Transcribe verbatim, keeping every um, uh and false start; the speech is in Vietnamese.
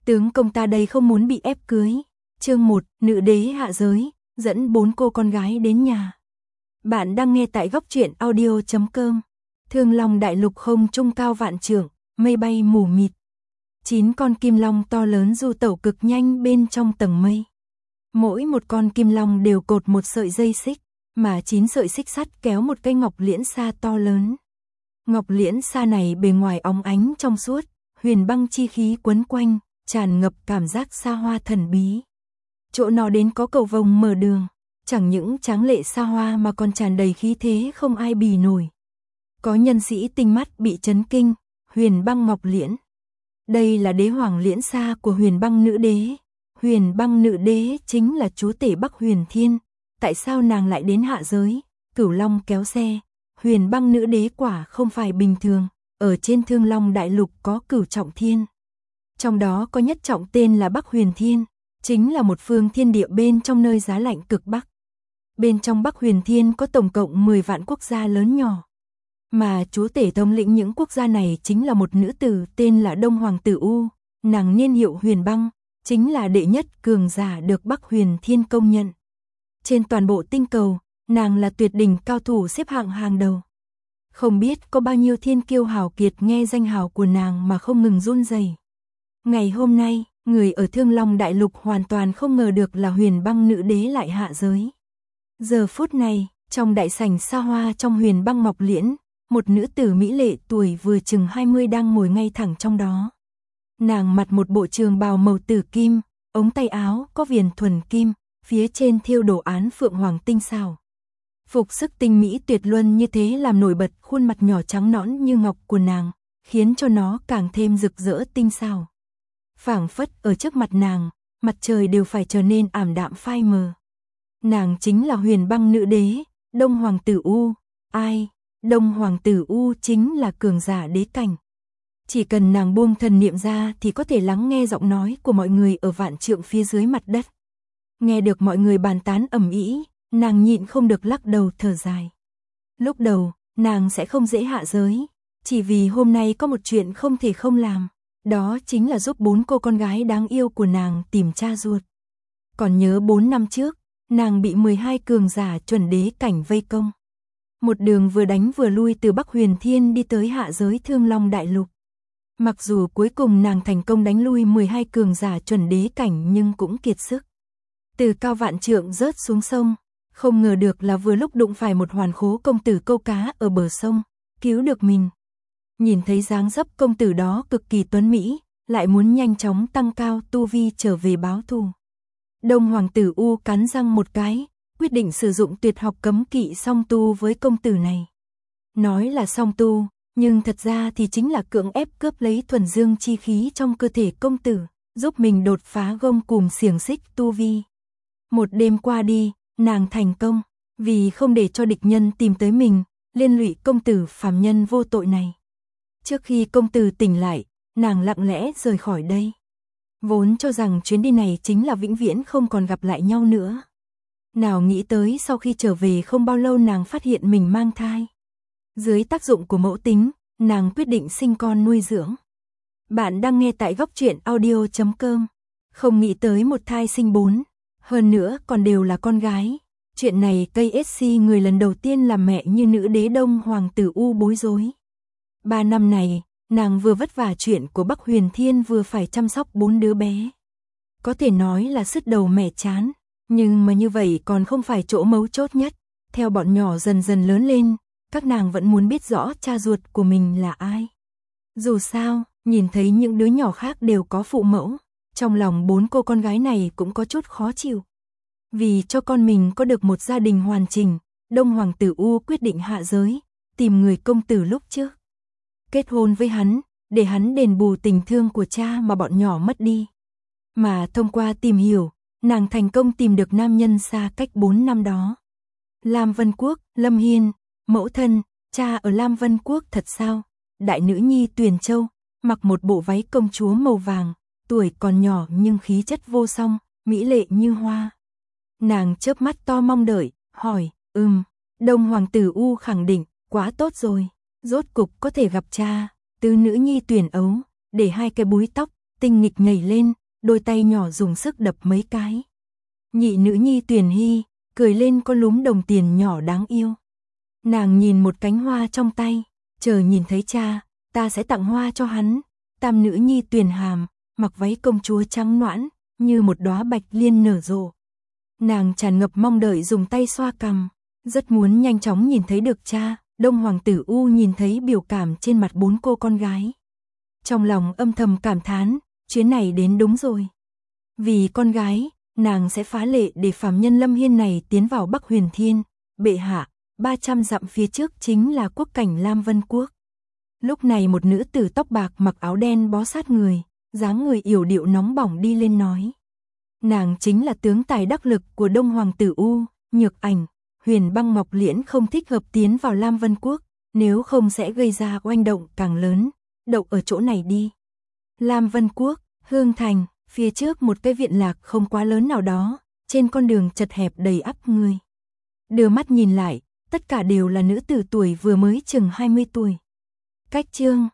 Tướng công ta đây không muốn bị ép cưới. Chương một, nữ đế hạ giới, dẫn bốn cô con gái đến nhà. Bạn đang nghe tại góc truyện audio chấm com. Thương Long đại lục không trung cao vạn trượng, mây bay mù mịt. Chín con kim long to lớn du tẩu cực nhanh bên trong tầng mây. Mỗi một con kim long đều cột một sợi dây xích, mà chín sợi xích sắt kéo một cây ngọc liễn sa to lớn. Ngọc liễn sa này bề ngoài óng ánh trong suốt, huyền băng chi khí quấn quanh, tràn ngập cảm giác xa hoa thần bí. Chỗ nó đến có cầu vồng mở đường, chẳng những tráng lệ xa hoa mà còn tràn đầy khí thế không ai bì nổi. Có nhân sĩ tinh mắt bị chấn kinh, huyền băng ngọc liễn. Đây là đế hoàng liễn sa của huyền băng nữ đế. Huyền băng nữ đế chính là chúa tể Bắc Huyền Thiên. Tại sao nàng lại đến hạ giới? Cửu long kéo xe. Huyền băng nữ đế quả không phải bình thường. Ở trên Thương Long đại lục có cửu trọng thiên. Trong đó có nhất trọng tên là Bắc Huyền Thiên. Chính là một phương thiên địa bên trong nơi giá lạnh cực Bắc. Bên trong Bắc Huyền Thiên có tổng cộng mười vạn quốc gia lớn nhỏ. Mà chúa tể thống lĩnh những quốc gia này chính là một nữ tử tên là Đông Hoàng Tử U. Nàng niên hiệu Huyền Băng, chính là đệ nhất cường giả được Bắc Huyền Thiên công nhận. Trên toàn bộ tinh cầu, nàng là tuyệt đỉnh cao thủ xếp hạng hàng đầu. Không biết có bao nhiêu thiên kiêu hào kiệt nghe danh hào của nàng mà không ngừng run rẩy. Ngày hôm nay, người ở Thương Long đại lục hoàn toàn không ngờ được là Huyền Băng nữ đế lại hạ giới. Giờ phút này, trong đại sảnh xa hoa trong Huyền Băng ngọc liễn, một nữ tử mỹ lệ tuổi vừa chừng hai mươi đang ngồi ngay thẳng trong đó. Nàng mặc một bộ trường bào màu tử kim, ống tay áo có viền thuần kim, phía trên thêu đồ án phượng hoàng tinh xảo. Phục sức tinh mỹ tuyệt luân như thế làm nổi bật khuôn mặt nhỏ trắng nõn như ngọc của nàng, khiến cho nó càng thêm rực rỡ tinh xảo. Phảng phất ở trước mặt nàng, mặt trời đều phải trở nên ảm đạm phai mờ. Nàng chính là Huyền Băng nữ đế, Đông Hoàng Tử U. Ai? Đông Hoàng Tử U chính là cường giả đế cảnh. Chỉ cần nàng buông thần niệm ra thì có thể lắng nghe giọng nói của mọi người ở vạn trượng phía dưới mặt đất. Nghe được mọi người bàn tán ầm ĩ, nàng nhịn không được lắc đầu thở dài. Lúc đầu, nàng sẽ không dễ hạ giới, chỉ vì hôm nay có một chuyện không thể không làm. Đó chính là giúp bốn cô con gái đáng yêu của nàng tìm cha ruột. Còn nhớ bốn năm trước, nàng bị mười hai cường giả chuẩn đế cảnh vây công. Một đường vừa đánh vừa lui từ Bắc Huyền Thiên đi tới hạ giới Thương Long đại lục. Mặc dù cuối cùng nàng thành công đánh lui mười hai cường giả chuẩn đế cảnh nhưng cũng kiệt sức. Từ cao vạn trượng rớt xuống sông, không ngờ được là vừa lúc đụng phải một hoàn khố công tử câu cá ở bờ sông, cứu được mình. Nhìn thấy dáng dấp công tử đó cực kỳ tuấn mỹ, lại muốn nhanh chóng tăng cao tu vi trở về báo thù. Đông Hoàng Tử U cắn răng một cái, quyết định sử dụng tuyệt học cấm kỵ song tu với công tử này. Nói là song tu, nhưng thật ra thì chính là cưỡng ép cướp lấy thuần dương chi khí trong cơ thể công tử, giúp mình đột phá gông cùm xiềng xích tu vi. Một đêm qua đi, nàng thành công, vì không để cho địch nhân tìm tới mình, liên lụy công tử phàm nhân vô tội này. Trước khi công tử tỉnh lại, nàng lặng lẽ rời khỏi đây. Vốn cho rằng chuyến đi này chính là vĩnh viễn không còn gặp lại nhau nữa. Nào nghĩ tới sau khi trở về không bao lâu nàng phát hiện mình mang thai. Dưới tác dụng của mẫu tính, nàng quyết định sinh con nuôi dưỡng. Bạn đang nghe tại góc truyện audio chấm com. Không nghĩ tới một thai sinh bốn, hơn nữa còn đều là con gái. Chuyện này ca ét xê người lần đầu tiên làm mẹ như nữ đế Đông Hoàng Tử U bối rối. Ba năm này, nàng vừa vất vả chuyện của Bắc Huyền Thiên vừa phải chăm sóc bốn đứa bé. Có thể nói là sứt đầu mẻ chán, nhưng mà như vậy còn không phải chỗ mấu chốt nhất. Theo bọn nhỏ dần dần lớn lên, các nàng vẫn muốn biết rõ cha ruột của mình là ai. Dù sao, nhìn thấy những đứa nhỏ khác đều có phụ mẫu, trong lòng bốn cô con gái này cũng có chút khó chịu. Vì cho con mình có được một gia đình hoàn chỉnh, Đông Hoàng Tử U quyết định hạ giới, tìm người công tử lúc trước. Kết hôn với hắn, để hắn đền bù tình thương của cha mà bọn nhỏ mất đi. Mà thông qua tìm hiểu, nàng thành công tìm được nam nhân xa cách bốn năm đó. Lam Vân Quốc, Lâm Hiên, mẫu thân, cha ở Lam Vân Quốc thật sao? Đại nữ nhi Tuyền Châu, mặc một bộ váy công chúa màu vàng, tuổi còn nhỏ nhưng khí chất vô song, mỹ lệ như hoa. Nàng chớp mắt to mong đợi, hỏi, ừm, Đông Hoàng Tử U khẳng định, quá tốt rồi, rốt cục có thể gặp cha. Tứ nữ nhi Tuyền Ấu, để hai cái búi tóc, tinh nghịch nhảy lên, đôi tay nhỏ dùng sức đập mấy cái. Nhị nữ nhi Tuyền Hy, cười lên có lúm đồng tiền nhỏ đáng yêu. Nàng nhìn một cánh hoa trong tay, chờ nhìn thấy cha, ta sẽ tặng hoa cho hắn. Tam nữ nhi Tuyền Hàm, mặc váy công chúa trắng nõn, như một đóa bạch liên nở rộ. Nàng tràn ngập mong đợi dùng tay xoa cằm, rất muốn nhanh chóng nhìn thấy được cha. Đông Hoàng tử U nhìn thấy biểu cảm trên mặt bốn cô con gái. Trong lòng âm thầm cảm thán, chuyến này đến đúng rồi. Vì con gái, nàng sẽ phá lệ để phàm nhân Lâm Hiên này tiến vào Bắc Huyền Thiên. Bệ hạ, ba trăm dặm phía trước chính là quốc cảnh Lam Vân Quốc. Lúc này một nữ tử tóc bạc mặc áo đen bó sát người, dáng người yểu điệu nóng bỏng đi lên nói. Nàng chính là tướng tài đắc lực của Đông Hoàng tử U, Nhược Ảnh. Huyền Băng Ngọc Liễn không thích hợp tiến vào Lam Vân Quốc, nếu không sẽ gây ra oanh động càng lớn. Đậu ở chỗ này đi. Lam Vân Quốc, Hương Thành, phía trước một cái viện lạc không quá lớn nào đó, trên con đường chật hẹp đầy ắp người. Đưa mắt nhìn lại, tất cả đều là nữ tử tuổi vừa mới chừng hai mươi tuổi. Cách chương